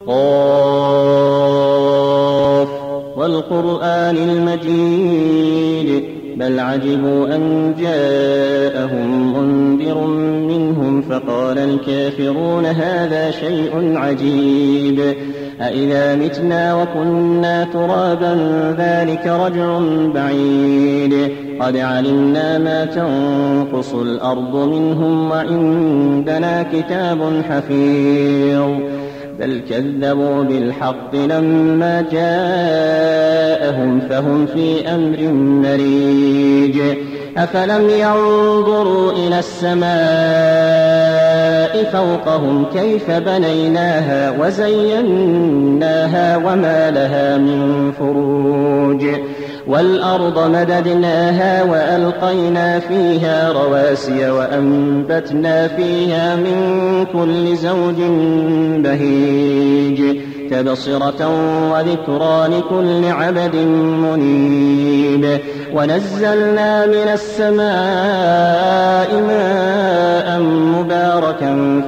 قاف والقرآن المجيد بل عجبوا أن جاءهم منذر منهم فقال الكافرون هذا شيء عجيب أإذا متنا وكنا ترابا ذلك رجع بعيد قد علمنا ما تنقص الأرض منهم وعندنا كتاب حفيظ بل كذبوا بالحق لما جاءهم فهم في أمر مريج أفلم ينظروا إلى السماء فوقهم كيف بنيناها وزيناها وما لها من فروج والأرض مددناها وألقينا فيها رواسي وأنبتنا فيها من كل زوج بهيج تبصرة وذكرى لكل عبد منيب ونزلنا من السماء ماء مباركا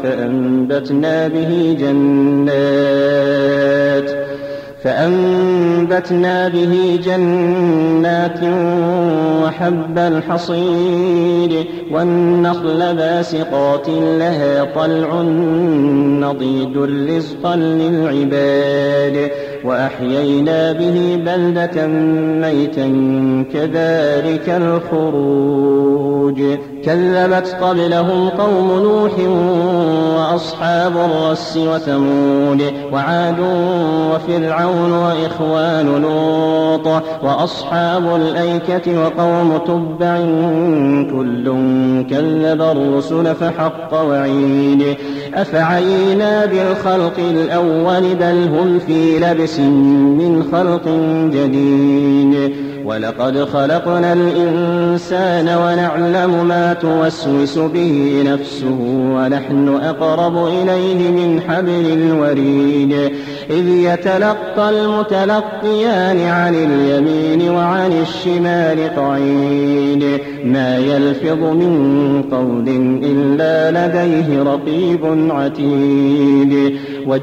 فأنبتنا به جنات وحب الحصيد والنخل باسقات لها طلع نضيد رزقا للعباد وأحيينا به بلدة ميتا كذلك الخروج كذبت قبلهم قوم نوح وأصحاب الرس وثمود وعاد وفرعون وإخوان لوط وأصحاب الأيكة وقوم تبع كل كذب الرسل فحق وعيد أفعينا بالخلق الأول بل هم في لبس من خلق جديد ولقد خلقنا الإنسان ونعلم ما توسوس به نفسه ونحن أقرب إليه من حبل الوريد إذ يتلقى المتلقيان عن اليمين وعن الشمال قعيد ما يلفظ من قول إلا لديه رقيب عتيد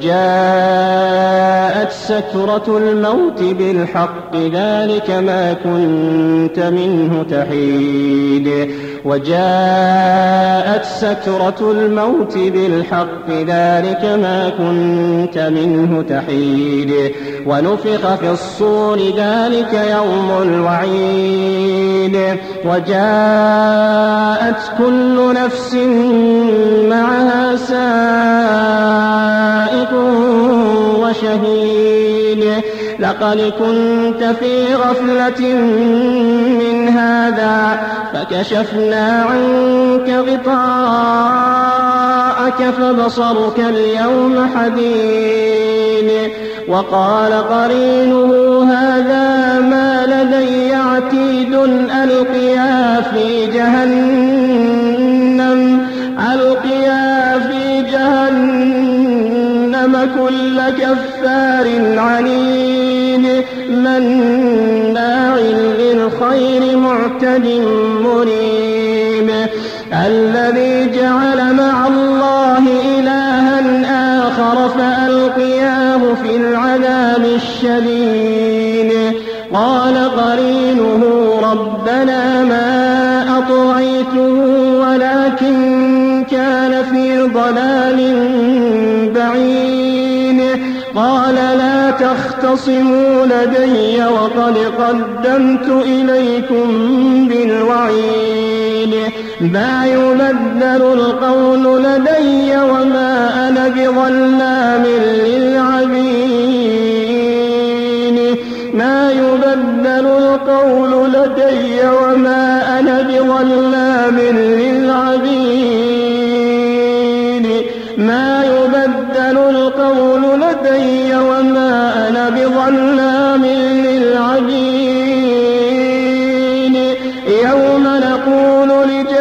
وجاءت سكرة الموت بالحق ذلك ما كنت منه تحيد وجاءت سكرة الموت بالحق ذلك ما كنت منه تحيد ونفخ في الصور ذلك يوم الوعيد وجاءت كل نفس معها سائق وشهيد لقد كنت في غفلة من هذا فكشفنا عنك غطاءك فبصرك اليوم حديد وقال قرينه هذا ما لدي عتيد ألقيا في جهنم كل كفار عنيد مناع للخير معتد مريب الذي جعل مع الله إلها آخر فألقياه في العذاب الشديد قال قرينه ربنا ما أطغيته ولكن كان في ضلال بعيد قال لا تختصموا لدي وقد قدمت إليكم بالوعيد ما يبدل القول لدي وما أنا بظلام للعبيد ما يبدل القول لدي وما أنا بظلام للعبيد ما يبدل القول لدي وما أنا بظلام للعبيد يوم نقول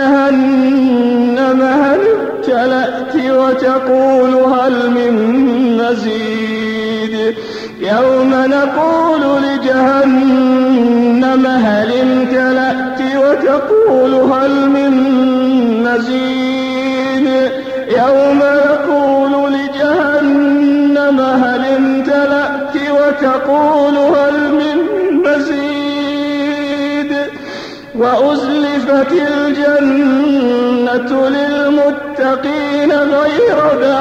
لجهنم هل امتلأت وتقول هل من مزيد يوم نقول لجهنم هل امتلأت وتقول هل من مزيد يوم نقول لجهنم هل امتلأت وتقول هل من مزيد وأزلفت الجنة للمتقين غير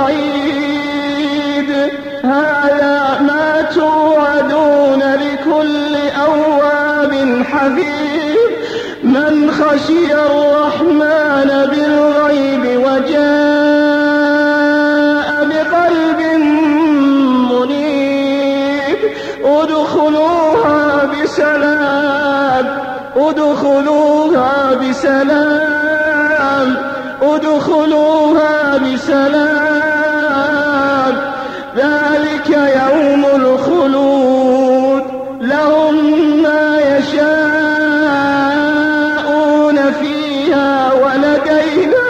بعيد هذا ما توعدون لكل أواب حفيظ من خشي الرحمن بالغيب وجاء بقلب منيب ادخلوها بسلام ذلك يوم الخلود لهم ما يشاءون فيها ولدينا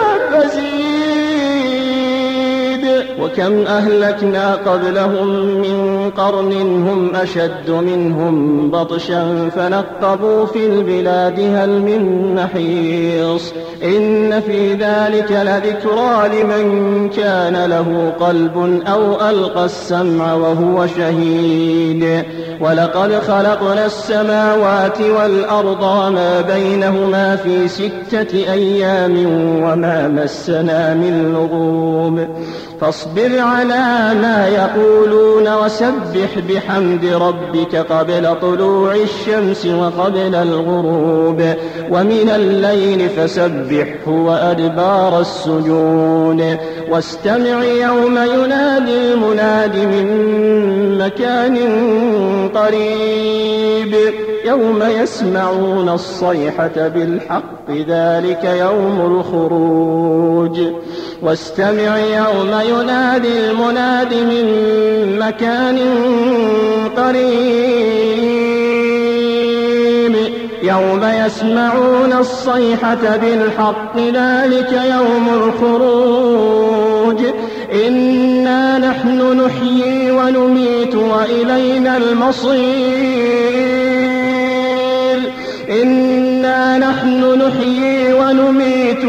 مزيد وكم أهلكنا قبلهم من قرن هم أشد منهم بطشا فنقبوا في البلاد هل من محيص إن في ذلك لذكرى لمن كان له قلب أو ألقى السمع وهو شهيد ولقد خلقنا السماوات والأرض وما بينهما في 6 أيام وما مسنا من لغوب فاصبر على ما يقولون وسبح بحمد ربك قبل طلوع الشمس وقبل الغروب ومن الليل فسبحه وأدبار السجود واستمع يوم ينادي المناد من مكان قريب يوم يسمعون الصيحة بالحق ذلك يوم الخروج واستمع يوم ينادي المناد من مكان قريب يوم يسمعون الصيحة بالحق ذلك يوم الخروج إنا نحن نحيي ونميت وإلينا المصير إنا نحن نحيي ونميت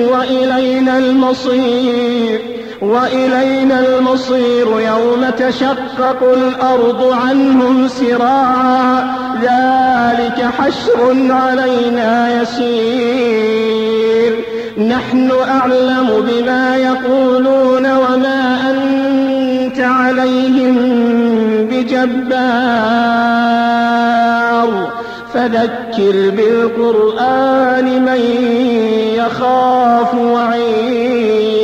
وإلينا المصير يوم تشقق الأرض عنهم سراعا ذلك حشر علينا يسير نحن أعلم بما يقولون وما أنت عليهم بجبار فذكر بالقرآن من يخاف وعيد